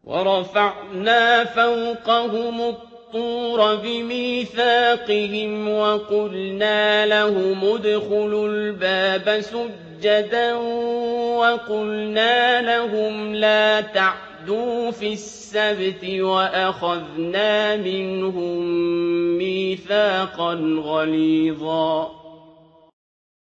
وَرَفَعْنَا فَوْقَهُمُ الطُّورَ بِمِيثَاقِهِمْ وَقُلْنَا لَهُمُ ادْخُلُوا الْبَابَ سُجَّدًا وَقُلْنَا لَهُمْ لَا تَعْدُوا فِي السَّبْتِ وَأَخَذْنَا مِنْهُم مِّيثَاقًا غَلِيظًا